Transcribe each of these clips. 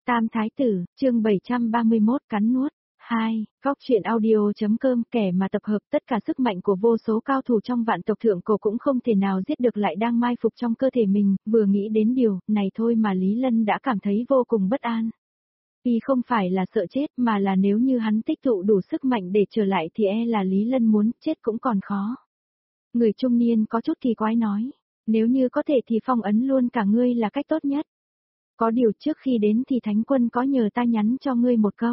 Tam Thái Tử, chương 731 cắn nuốt. 2. Góc truyện audio.com kẻ mà tập hợp tất cả sức mạnh của vô số cao thủ trong vạn tộc thượng cổ cũng không thể nào giết được lại đang mai phục trong cơ thể mình, vừa nghĩ đến điều này thôi mà Lý Lân đã cảm thấy vô cùng bất an. Y không phải là sợ chết mà là nếu như hắn tích tụ đủ sức mạnh để trở lại thì e là Lý Lân muốn chết cũng còn khó. Người trung niên có chút kỳ quái nói, nếu như có thể thì phong ấn luôn cả ngươi là cách tốt nhất. Có điều trước khi đến thì Thánh Quân có nhờ ta nhắn cho ngươi một câu.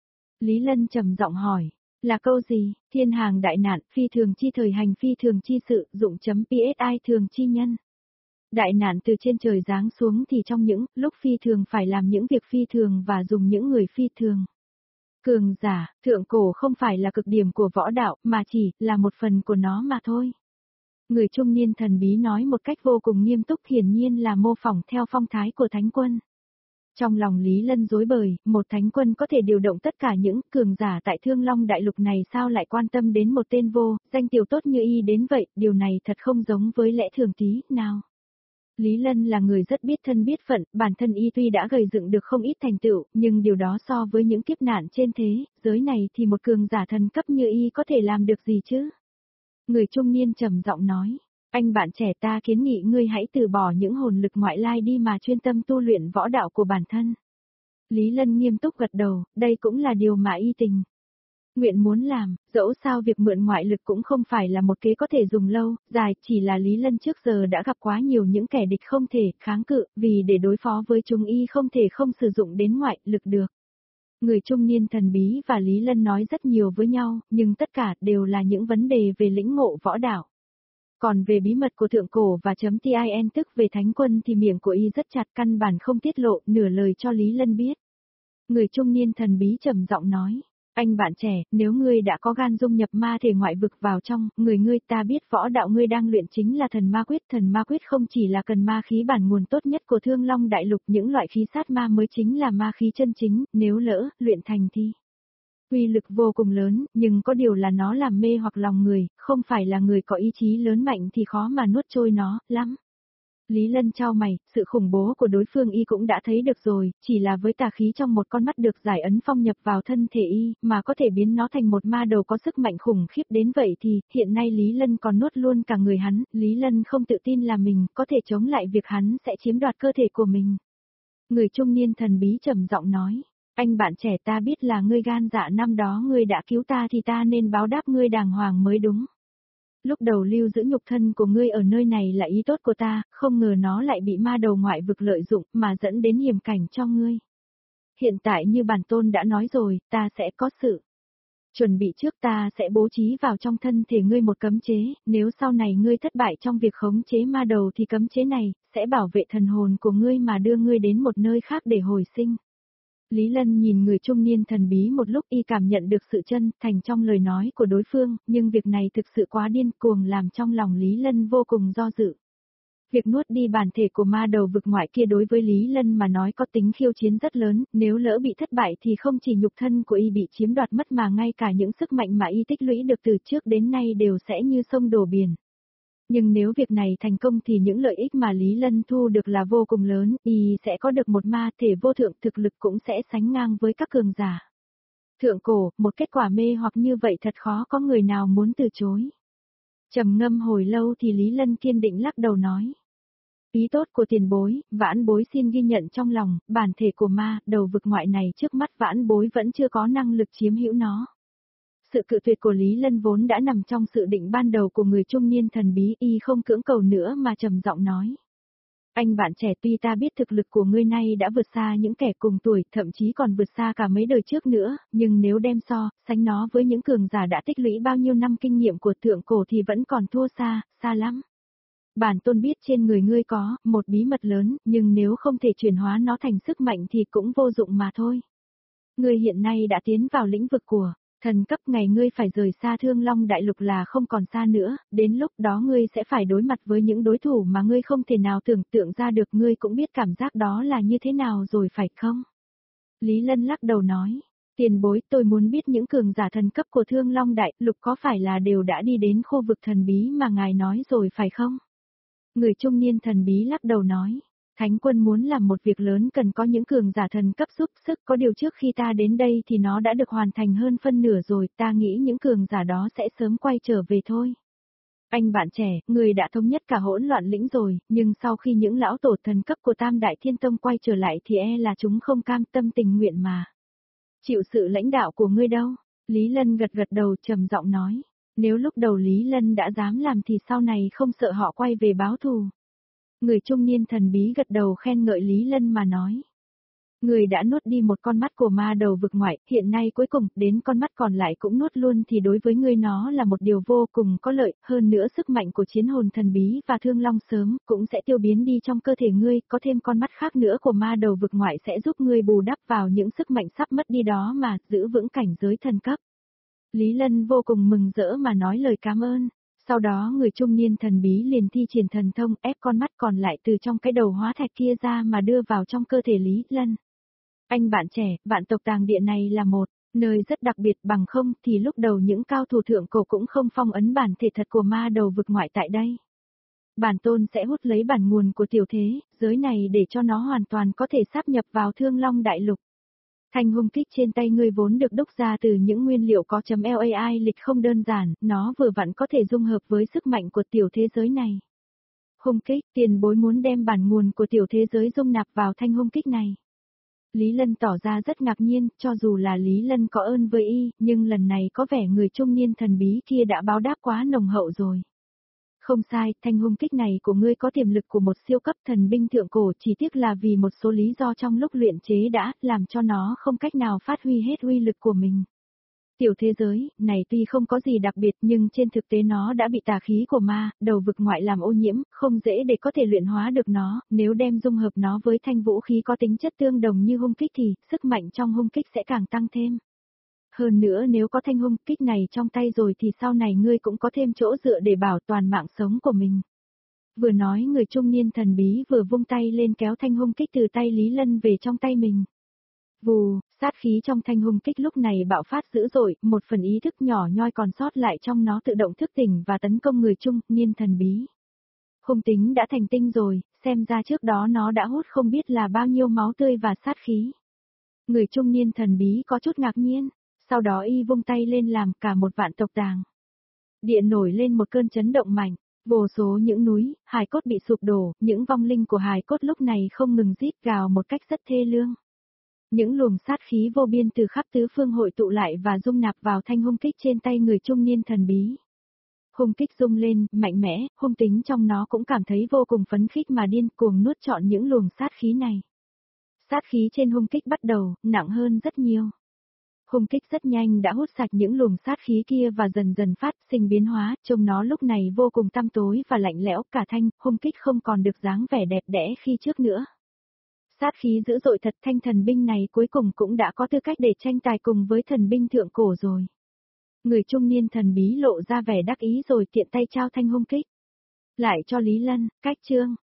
Lý Lân trầm giọng hỏi, là câu gì? Thiên hàng đại nạn, phi thường chi thời hành phi thường chi sự, dụng.psi thường chi nhân. Đại nạn từ trên trời giáng xuống thì trong những lúc phi thường phải làm những việc phi thường và dùng những người phi thường. Cường giả, thượng cổ không phải là cực điểm của võ đạo mà chỉ là một phần của nó mà thôi. Người trung niên thần bí nói một cách vô cùng nghiêm túc, hiển nhiên là mô phỏng theo phong thái của Thánh Quân. Trong lòng Lý Lân rối bời, một Thánh Quân có thể điều động tất cả những cường giả tại Thương Long Đại Lục này sao lại quan tâm đến một tên vô, danh tiểu tốt như y đến vậy, điều này thật không giống với lẽ thường tí nào. Lý Lân là người rất biết thân biết phận, bản thân y tuy đã gầy dựng được không ít thành tựu, nhưng điều đó so với những kiếp nạn trên thế giới này thì một cường giả thần cấp như y có thể làm được gì chứ? Người trung niên trầm giọng nói, anh bạn trẻ ta kiến nghị ngươi hãy từ bỏ những hồn lực ngoại lai đi mà chuyên tâm tu luyện võ đạo của bản thân. Lý Lân nghiêm túc gật đầu, đây cũng là điều mà y tình nguyện muốn làm, dẫu sao việc mượn ngoại lực cũng không phải là một kế có thể dùng lâu, dài, chỉ là Lý Lân trước giờ đã gặp quá nhiều những kẻ địch không thể kháng cự, vì để đối phó với chúng y không thể không sử dụng đến ngoại lực được. Người trung niên thần bí và Lý Lân nói rất nhiều với nhau, nhưng tất cả đều là những vấn đề về lĩnh ngộ võ đạo. Còn về bí mật của thượng cổ và .tin tức về Thánh Quân thì miệng của y rất chặt, căn bản không tiết lộ nửa lời cho Lý Lân biết. Người trung niên thần bí trầm giọng nói, anh bạn trẻ, nếu ngươi đã có gan dung nhập ma thể ngoại vực vào trong, người ngươi ta biết võ đạo ngươi đang luyện chính là thần ma quyết không chỉ là cần ma khí bản nguồn tốt nhất của Thương Long Đại Lục, những loại khí sát ma mới chính là ma khí chân chính, nếu lỡ, luyện thành thì uy lực vô cùng lớn, nhưng có điều là nó làm mê hoặc lòng người, không phải là người có ý chí lớn mạnh thì khó mà nuốt trôi nó, lắm. Lý Lân chau mày, sự khủng bố của đối phương y cũng đã thấy được rồi, chỉ là với tà khí trong một con mắt được giải ấn phong nhập vào thân thể y, mà có thể biến nó thành một ma đầu có sức mạnh khủng khiếp đến vậy thì, hiện nay Lý Lân còn nuốt luôn cả người hắn, Lý Lân không tự tin là mình có thể chống lại việc hắn sẽ chiếm đoạt cơ thể của mình. Người trung niên thần bí trầm giọng nói, anh bạn trẻ ta biết là ngươi gan dạ năm đó ngươi đã cứu ta thì ta nên báo đáp ngươi đàng hoàng mới đúng. Lúc đầu lưu giữ nhục thân của ngươi ở nơi này là ý tốt của ta, không ngờ nó lại bị ma đầu ngoại vực lợi dụng mà dẫn đến hiểm cảnh cho ngươi. Hiện tại như bản tôn đã nói rồi, ta sẽ có sự chuẩn bị trước, ta sẽ bố trí vào trong thân thể ngươi một cấm chế, nếu sau này ngươi thất bại trong việc khống chế ma đầu thì cấm chế này sẽ bảo vệ thần hồn của ngươi mà đưa ngươi đến một nơi khác để hồi sinh. Lý Lân nhìn người trung niên thần bí một lúc, y cảm nhận được sự chân thành trong lời nói của đối phương, nhưng việc này thực sự quá điên cuồng làm trong lòng Lý Lân vô cùng do dự. Việc nuốt đi bản thể của ma đầu vực ngoại kia đối với Lý Lân mà nói có tính khiêu chiến rất lớn, nếu lỡ bị thất bại thì không chỉ nhục thân của y bị chiếm đoạt mất mà ngay cả những sức mạnh mà y tích lũy được từ trước đến nay đều sẽ như sông đổ biển. Nhưng nếu việc này thành công thì những lợi ích mà Lý Lân thu được là vô cùng lớn, y sẽ có được một ma thể vô thượng, thực lực cũng sẽ sánh ngang với các cường giả. Thượng cổ, một kết quả mê hoặc như vậy thật khó có người nào muốn từ chối. Trầm ngâm hồi lâu thì Lý Lân kiên định lắc đầu nói. Ý tốt của tiền bối, vãn bối xin ghi nhận trong lòng, bản thể của ma, đầu vực ngoại này trước mắt vãn bối vẫn chưa có năng lực chiếm hữu nó. Sự cự tuyệt của Lý Lân vốn đã nằm trong sự định ban đầu của người trung niên thần bí, y không cưỡng cầu nữa mà trầm giọng nói. Anh bạn trẻ, tuy ta biết thực lực của ngươi nay đã vượt xa những kẻ cùng tuổi, thậm chí còn vượt xa cả mấy đời trước nữa, nhưng nếu đem so, sánh nó với những cường giả đã tích lũy bao nhiêu năm kinh nghiệm của thượng cổ thì vẫn còn thua xa, xa lắm. Bản tôn biết trên người ngươi có một bí mật lớn, nhưng nếu không thể chuyển hóa nó thành sức mạnh thì cũng vô dụng mà thôi. Ngươi hiện nay đã tiến vào lĩnh vực của thần cấp, ngày ngươi phải rời xa Thương Long Đại Lục là không còn xa nữa, đến lúc đó ngươi sẽ phải đối mặt với những đối thủ mà ngươi không thể nào tưởng tượng ra được, ngươi cũng biết cảm giác đó là như thế nào rồi phải không? Lý Lân lắc đầu nói, tiền bối, tôi muốn biết những cường giả thần cấp của Thương Long Đại Lục có phải là đều đã đi đến khu vực thần bí mà ngài nói rồi phải không? Người trung niên thần bí lắc đầu nói, Thánh quân muốn làm một việc lớn cần có những cường giả thần cấp giúp sức, có điều trước khi ta đến đây thì nó đã được hoàn thành hơn phân nửa rồi, ta nghĩ những cường giả đó sẽ sớm quay trở về thôi. Anh bạn trẻ, người đã thống nhất cả hỗn loạn lĩnh rồi, nhưng sau khi những lão tổ thần cấp của Tam Đại Thiên Tông quay trở lại thì là chúng không cam tâm tình nguyện mà chịu sự lãnh đạo của ngươi đâu. Lý Lân gật gật đầu trầm giọng nói, nếu lúc đầu Lý Lân đã dám làm thì sau này không sợ họ quay về báo thù. Người trung niên thần bí gật đầu khen ngợi Lý Lân mà nói. Người đã nuốt đi một con mắt của ma đầu vực ngoại, hiện nay cuối cùng đến con mắt còn lại cũng nuốt luôn thì đối với ngươi nó là một điều vô cùng có lợi, hơn nữa sức mạnh của chiến hồn thần bí và thương long sớm cũng sẽ tiêu biến đi trong cơ thể ngươi, có thêm con mắt khác nữa của ma đầu vực ngoại sẽ giúp ngươi bù đắp vào những sức mạnh sắp mất đi đó mà giữ vững cảnh giới thần cấp. Lý Lân vô cùng mừng rỡ mà nói lời cảm ơn. Sau đó người trung niên thần bí liền thi triển thần thông ép con mắt còn lại từ trong cái đầu hóa thạch kia ra mà đưa vào trong cơ thể Lý Lân. Anh bạn trẻ, vạn tộc tàng địa này là một nơi rất đặc biệt, bằng không thì lúc đầu những cao thủ thượng cổ cũng không phong ấn bản thể thật của ma đầu vực ngoại tại đây. Bản tôn sẽ hút lấy bản nguồn của tiểu thế, giới này để cho nó hoàn toàn có thể sáp nhập vào Thương Long Đại Lục. Thanh hung kích trên tay ngươi vốn được đúc ra từ những nguyên liệu có .lai lịch không đơn giản, nó vừa vặn có thể dung hợp với sức mạnh của tiểu thế giới này. Hung kích, tiền bối muốn đem bản nguồn của tiểu thế giới dung nạp vào thanh hung kích này. Lý Lân tỏ ra rất ngạc nhiên, cho dù là Lý Lân có ơn với y, nhưng lần này có vẻ người trung niên thần bí kia đã báo đáp quá nồng hậu rồi. Không sai, thanh hung kích này của ngươi có tiềm lực của một siêu cấp thần binh thượng cổ, chỉ tiếc là vì một số lý do trong lúc luyện chế đã làm cho nó không cách nào phát huy hết uy lực của mình. Tiểu thế giới này tuy không có gì đặc biệt nhưng trên thực tế nó đã bị tà khí của ma đầu vực ngoại làm ô nhiễm, không dễ để có thể luyện hóa được nó, nếu đem dung hợp nó với thanh vũ khí có tính chất tương đồng như hung kích thì sức mạnh trong hung kích sẽ càng tăng thêm. Hơn nữa nếu có thanh hung kích này trong tay rồi thì sau này ngươi cũng có thêm chỗ dựa để bảo toàn mạng sống của mình. Vừa nói người trung niên thần bí vừa vung tay lên kéo thanh hung kích từ tay Lý Lân về trong tay mình. Vù, sát khí trong thanh hung kích lúc này bạo phát dữ dội, một phần ý thức nhỏ nhoi còn sót lại trong nó tự động thức tỉnh và tấn công người trung niên thần bí. Hung tính đã thành tinh rồi, xem ra trước đó nó đã hút không biết là bao nhiêu máu tươi và sát khí. Người trung niên thần bí có chút ngạc nhiên, sau đó y vung tay lên làm cả một vạn tộc tàng. Địa nổi lên một cơn chấn động mạnh, vô số những núi, hài cốt bị sụp đổ, những vong linh của hài cốt lúc này không ngừng rít gào một cách rất thê lương. Những luồng sát khí vô biên từ khắp tứ phương hội tụ lại và dung nạp vào thanh hung kích trên tay người trung niên thần bí. Hung kích rung lên, mạnh mẽ, hung tính trong nó cũng cảm thấy vô cùng phấn khích mà điên cuồng nuốt trọn những luồng sát khí này. Sát khí trên hung kích bắt đầu, nặng hơn rất nhiều. Hung kích rất nhanh đã hút sạch những luồng sát khí kia và dần dần phát sinh biến hóa, trông nó lúc này vô cùng tăm tối và lạnh lẽo, cả thanh, hung kích không còn được dáng vẻ đẹp đẽ khi trước nữa. Sát khí dữ dội thật, thanh thần binh này cuối cùng cũng đã có tư cách để tranh tài cùng với thần binh thượng cổ rồi. Người trung niên thần bí lộ ra vẻ đắc ý rồi tiện tay trao thanh hung kích lại cho Lý Lân, cách chương.